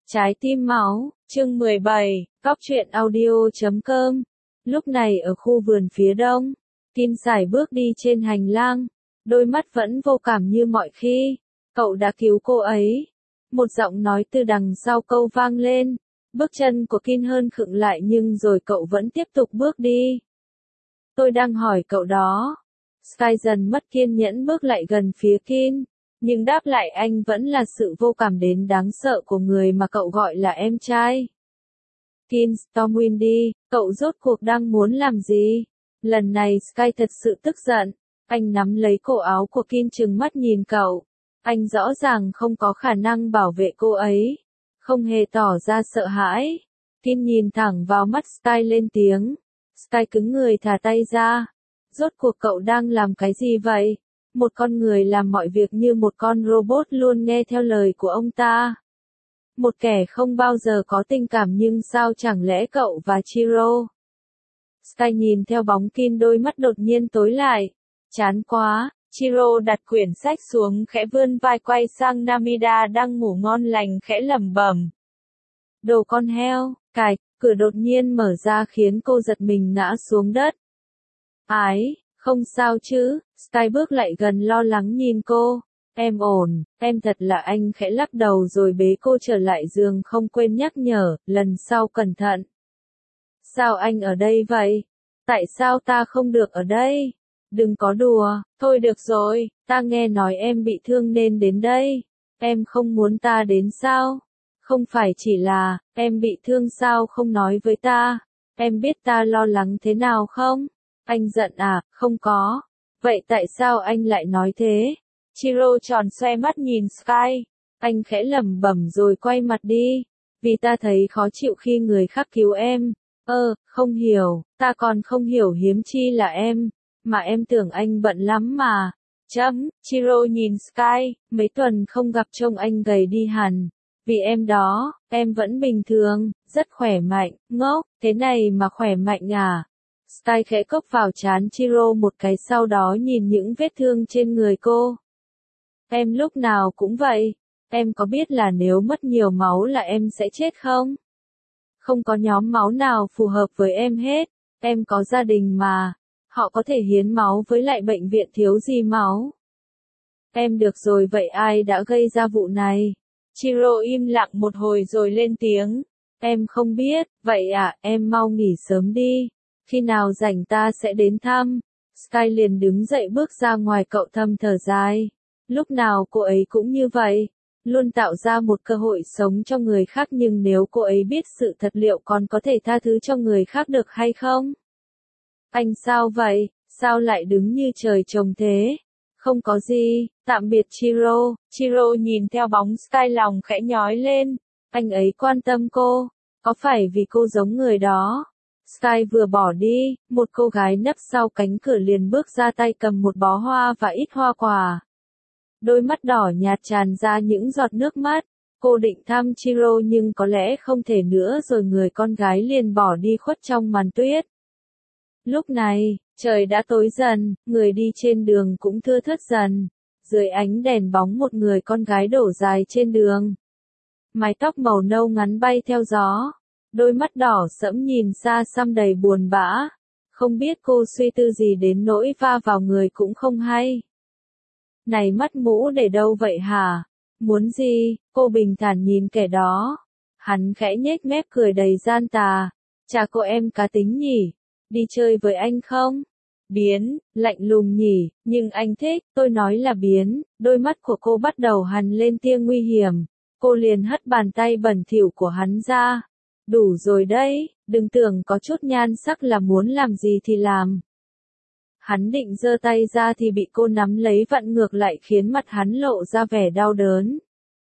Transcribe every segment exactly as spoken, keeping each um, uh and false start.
Trái tim máu, chương mười bảy, Cóc truyện audio chấm com. Lúc này ở khu vườn phía đông, Kim sải bước đi trên hành lang, đôi mắt vẫn vô cảm như mọi khi. Cậu đã cứu cô ấy. Một giọng nói từ đằng sau câu vang lên. Bước chân của Kim hơn khựng lại nhưng rồi cậu vẫn tiếp tục bước đi. Tôi đang hỏi cậu đó. Sky dần mất kiên nhẫn bước lại gần phía Kim. Nhưng đáp lại anh vẫn là sự vô cảm đến đáng sợ của người mà cậu gọi là em trai. Kim Stormwind, cậu rốt cuộc đang muốn làm gì? Lần này Sky thật sự tức giận. Anh nắm lấy cổ áo của Kim trừng mắt nhìn cậu. Anh rõ ràng không có khả năng bảo vệ cô ấy. Không hề tỏ ra sợ hãi. Kim nhìn thẳng vào mắt Sky lên tiếng. Sky cứng người thả tay ra. Rốt cuộc cậu đang làm cái gì vậy? Một con người làm mọi việc như một con robot luôn nghe theo lời của ông ta. Một kẻ không bao giờ có tình cảm nhưng sao chẳng lẽ cậu và Chiro? Sky nhìn theo bóng Kim đôi mắt đột nhiên tối lại. Chán quá, Chiro đặt quyển sách xuống khẽ vươn vai quay sang Namida đang ngủ ngon lành khẽ lẩm bẩm. Đồ con heo, cài, cửa đột nhiên mở ra khiến cô giật mình ngã xuống đất. Ái, không sao chứ, Sky bước lại gần lo lắng nhìn cô. Em ổn, em thật là anh khẽ lắc đầu rồi bế cô trở lại giường không quên nhắc nhở, lần sau cẩn thận. Sao anh ở đây vậy? Tại sao ta không được ở đây? Đừng có đùa, thôi được rồi, ta nghe nói em bị thương nên đến đây. Em không muốn ta đến sao? Không phải chỉ là, em bị thương sao không nói với ta? Em biết ta lo lắng thế nào không? Anh giận à? Không có. Vậy tại sao anh lại nói thế? Chiro tròn xoe mắt nhìn Sky. Anh khẽ lẩm bẩm rồi quay mặt đi. Vì ta thấy khó chịu khi người khác cứu em. Ơ, không hiểu, ta còn không hiểu hiếm chi là em. Mà em tưởng anh bận lắm mà. Chấm, Chiro nhìn Sky, mấy tuần không gặp trông anh gầy đi hẳn. Vì em đó, em vẫn bình thường, rất khỏe mạnh, ngốc, thế này mà khỏe mạnh à? Sky khẽ cốc vào trán Chiro một cái sau đó nhìn những vết thương trên người cô. Em lúc nào cũng vậy. Em có biết là nếu mất nhiều máu là em sẽ chết không? Không có nhóm máu nào phù hợp với em hết. Em có gia đình mà. Họ có thể hiến máu với lại bệnh viện thiếu gì máu. Em được rồi vậy ai đã gây ra vụ này? Chiro im lặng một hồi rồi lên tiếng. Em không biết, vậy à, em mau nghỉ sớm đi. Khi nào rảnh ta sẽ đến thăm. Sky liền đứng dậy bước ra ngoài cậu thầm thở dài. Lúc nào cô ấy cũng như vậy. Luôn tạo ra một cơ hội sống cho người khác nhưng nếu cô ấy biết sự thật liệu còn có thể tha thứ cho người khác được hay không? Anh sao vậy? Sao lại đứng như trời trồng thế? Không có gì, tạm biệt Chiro. Chiro nhìn theo bóng Sky lòng khẽ nhói lên. Anh ấy quan tâm cô. Có phải vì cô giống người đó? Sky vừa bỏ đi, một cô gái nấp sau cánh cửa liền bước ra tay cầm một bó hoa và ít hoa quả. Đôi mắt đỏ nhạt tràn ra những giọt nước mắt. Cô định thăm Chiro nhưng có lẽ không thể nữa rồi người con gái liền bỏ đi khuất trong màn tuyết. Lúc này, trời đã tối dần, người đi trên đường cũng thưa thớt dần. Dưới ánh đèn bóng một người con gái đổ dài trên đường. Mái tóc màu nâu ngắn bay theo gió. Đôi mắt đỏ sẫm nhìn xa xăm đầy buồn bã. Không biết cô suy tư gì đến nỗi va vào người cũng không hay. Này mắt mũ để đâu vậy hả? Muốn gì? Cô bình thản nhìn kẻ đó. Hắn khẽ nhếch mép cười đầy gian tà. Chà cô em cá tính nhỉ? Đi chơi với anh không? Biến, lạnh lùng nhỉ, nhưng anh thích, tôi nói là biến. Đôi mắt của cô bắt đầu hằn lên tia nguy hiểm. Cô liền hất bàn tay bẩn thỉu của hắn ra. Đủ rồi đấy, đừng tưởng có chút nhan sắc là muốn làm gì thì làm. Hắn định giơ tay ra thì bị cô nắm lấy vặn ngược lại khiến mặt hắn lộ ra vẻ đau đớn.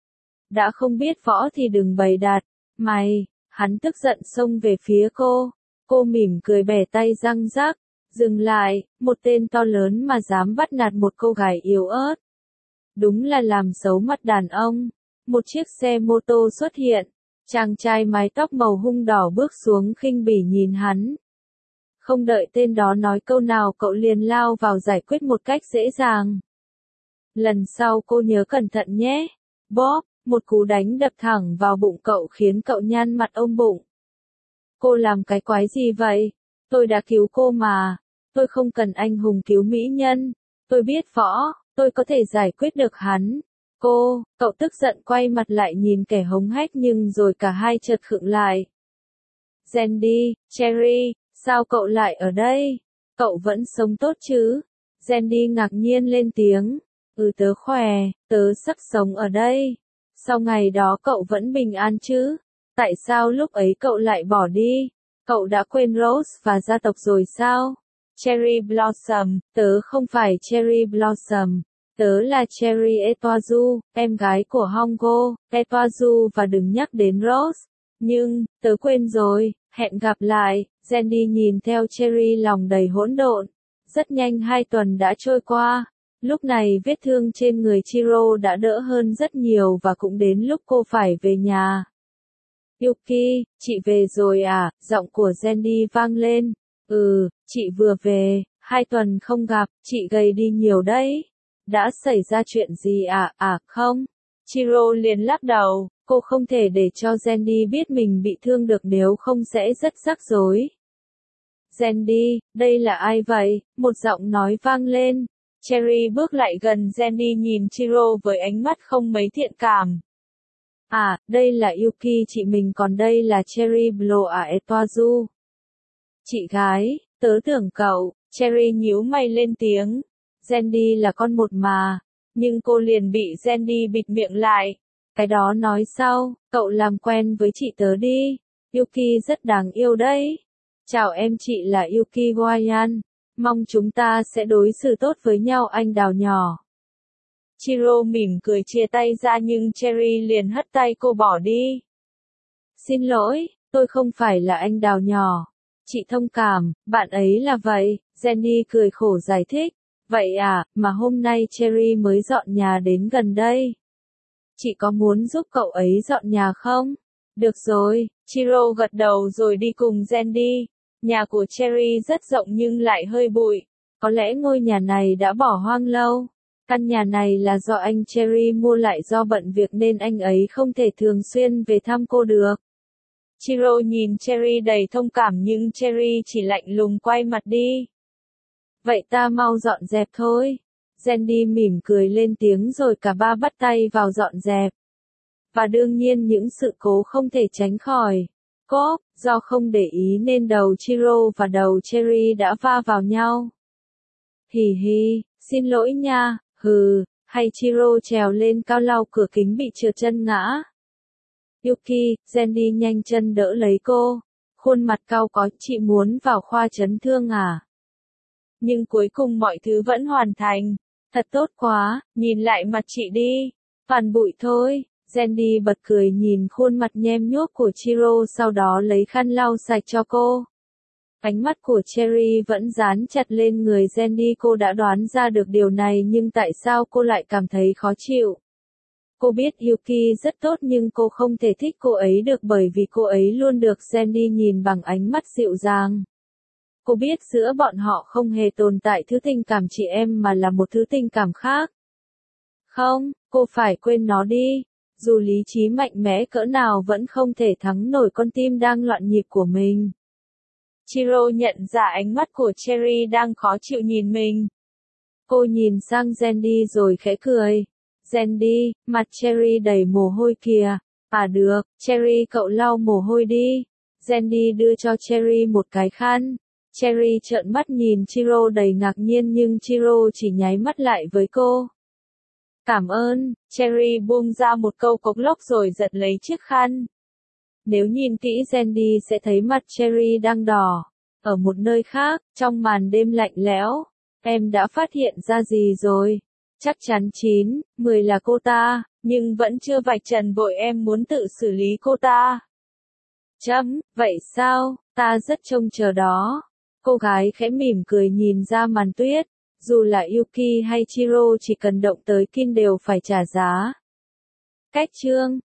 Đã không biết võ thì đừng bày đặt, mày, hắn tức giận xông về phía cô. Cô mỉm cười bẻ tay răng rắc, dừng lại, một tên to lớn mà dám bắt nạt một cô gái yếu ớt. Đúng là làm xấu mắt đàn ông. Một chiếc xe mô tô xuất hiện. Chàng trai mái tóc màu hung đỏ bước xuống khinh bỉ nhìn hắn. Không đợi tên đó nói câu nào cậu liền lao vào giải quyết một cách dễ dàng. Lần sau cô nhớ cẩn thận nhé. Bob, Một cú đánh đập thẳng vào bụng cậu khiến cậu nhăn mặt ôm bụng. Cô làm cái quái gì vậy? Tôi đã cứu cô mà. Tôi không cần anh hùng cứu mỹ nhân. Tôi biết võ, tôi có thể giải quyết được hắn. Cô, cậu tức giận quay mặt lại nhìn kẻ hống hách nhưng rồi cả hai chợt khựng lại. Sandy, Cherry, sao cậu lại ở đây? Cậu vẫn sống tốt chứ? Sandy ngạc nhiên lên tiếng. Ừ tớ khỏe, tớ sắp sống ở đây. Sau ngày đó cậu vẫn bình an chứ? Tại sao lúc ấy cậu lại bỏ đi? Cậu đã quên Rose và gia tộc rồi sao? Cherry Blossom, tớ không phải Cherry Blossom. Tớ là Cherry Etoizu, em gái của Hongo, Etoizu và đừng nhắc đến Rose. Nhưng, tớ quên rồi, hẹn gặp lại. Sandy nhìn theo Cherry lòng đầy hỗn độn. Rất nhanh hai tuần đã trôi qua. Lúc này vết thương trên người Chiro đã đỡ hơn rất nhiều và cũng đến lúc cô phải về nhà. Yuki, chị về rồi à? Giọng của Sandy vang lên. Ừ, chị vừa về, hai tuần không gặp, chị gầy đi nhiều đấy. Đã xảy ra chuyện gì à? À không. Chiro liền lắc đầu, cô không thể để cho Sandy biết mình bị thương được nếu không sẽ rất rắc rối. Sandy, đây là ai vậy? Một giọng nói vang lên. Cherry bước lại gần Sandy nhìn Chiro với ánh mắt không mấy thiện cảm. À, đây là Yuki chị mình còn đây là Cherry Blow à Etoizu. Chị gái, tớ tưởng cậu, Cherry nhíu mày lên tiếng. Sandy là con một mà, nhưng cô liền bị Sandy bịt miệng lại. Cái đó nói sau, cậu làm quen với chị tớ đi. Yuki rất đáng yêu đấy. Chào em, chị là Yuki Hwayan. Mong chúng ta sẽ đối xử tốt với nhau anh đào nhỏ. Chiro mỉm cười chia tay ra nhưng Cherry liền hất tay cô bỏ đi. Xin lỗi, tôi không phải là anh đào nhỏ. Chị thông cảm, bạn ấy là vậy. Jenny cười khổ giải thích. Vậy à, mà hôm nay Cherry mới dọn nhà đến gần đây. Chị có muốn giúp cậu ấy dọn nhà không? Được rồi, Chiro gật đầu rồi đi cùng Sandy. Nhà của Cherry rất rộng nhưng lại hơi bụi. Có lẽ ngôi nhà này đã bỏ hoang lâu. Căn nhà này là do anh Cherry mua lại do bận việc nên anh ấy không thể thường xuyên về thăm cô được. Chiro nhìn Cherry đầy thông cảm nhưng Cherry chỉ lạnh lùng quay mặt đi. Vậy ta mau dọn dẹp thôi. Sandy mỉm cười lên tiếng rồi cả ba bắt tay vào dọn dẹp. Và đương nhiên những sự cố không thể tránh khỏi. Cốp, do không để ý nên đầu Chiro và đầu Cherry đã va vào nhau. Hì hì, xin lỗi nha, hừ, hay Chiro trèo lên cao lau cửa kính bị trượt chân ngã. Yuki, Sandy nhanh chân đỡ lấy cô. Khuôn mặt cau có, chị muốn vào khoa chấn thương à? Nhưng cuối cùng mọi thứ vẫn hoàn thành. Thật tốt quá, nhìn lại mặt chị đi. Toàn bụi thôi. Sandy bật cười nhìn khuôn mặt nhem nhuốc của Chiro sau đó lấy khăn lau sạch cho cô. Ánh mắt của Cherry vẫn dán chặt lên người Sandy. Cô đã đoán ra được điều này nhưng tại sao cô lại cảm thấy khó chịu? Cô biết Yuki rất tốt nhưng cô không thể thích cô ấy được bởi vì cô ấy luôn được Sandy nhìn bằng ánh mắt dịu dàng. Cô biết giữa bọn họ không hề tồn tại thứ tình cảm chị em mà là một thứ tình cảm khác. Không, cô phải quên nó đi. Dù lý trí mạnh mẽ cỡ nào vẫn không thể thắng nổi con tim đang loạn nhịp của mình. Chiro nhận ra ánh mắt của Cherry đang khó chịu nhìn mình. Cô nhìn sang Sandy rồi khẽ cười. Sandy, mặt Cherry đầy mồ hôi kìa. À được, Cherry cậu lau mồ hôi đi. Sandy đưa cho Cherry một cái khăn. Cherry trợn mắt nhìn Chiro đầy ngạc nhiên nhưng Chiro chỉ nháy mắt lại với cô. Cảm ơn, Cherry buông ra một câu cộc lốc rồi giật lấy chiếc khăn. Nếu nhìn kỹ Sandy sẽ thấy mặt Cherry đang đỏ. Ở một nơi khác, trong màn đêm lạnh lẽo, em đã phát hiện ra gì rồi? Chắc chắn chín, mười là cô ta, nhưng vẫn chưa vạch trần vội em muốn tự xử lý cô ta. Chấm, vậy sao, ta rất trông chờ đó. Cô gái khẽ mỉm cười nhìn ra màn tuyết. Dù là Yuki hay Chiro chỉ cần động tới Kin đều phải trả giá. Cách chương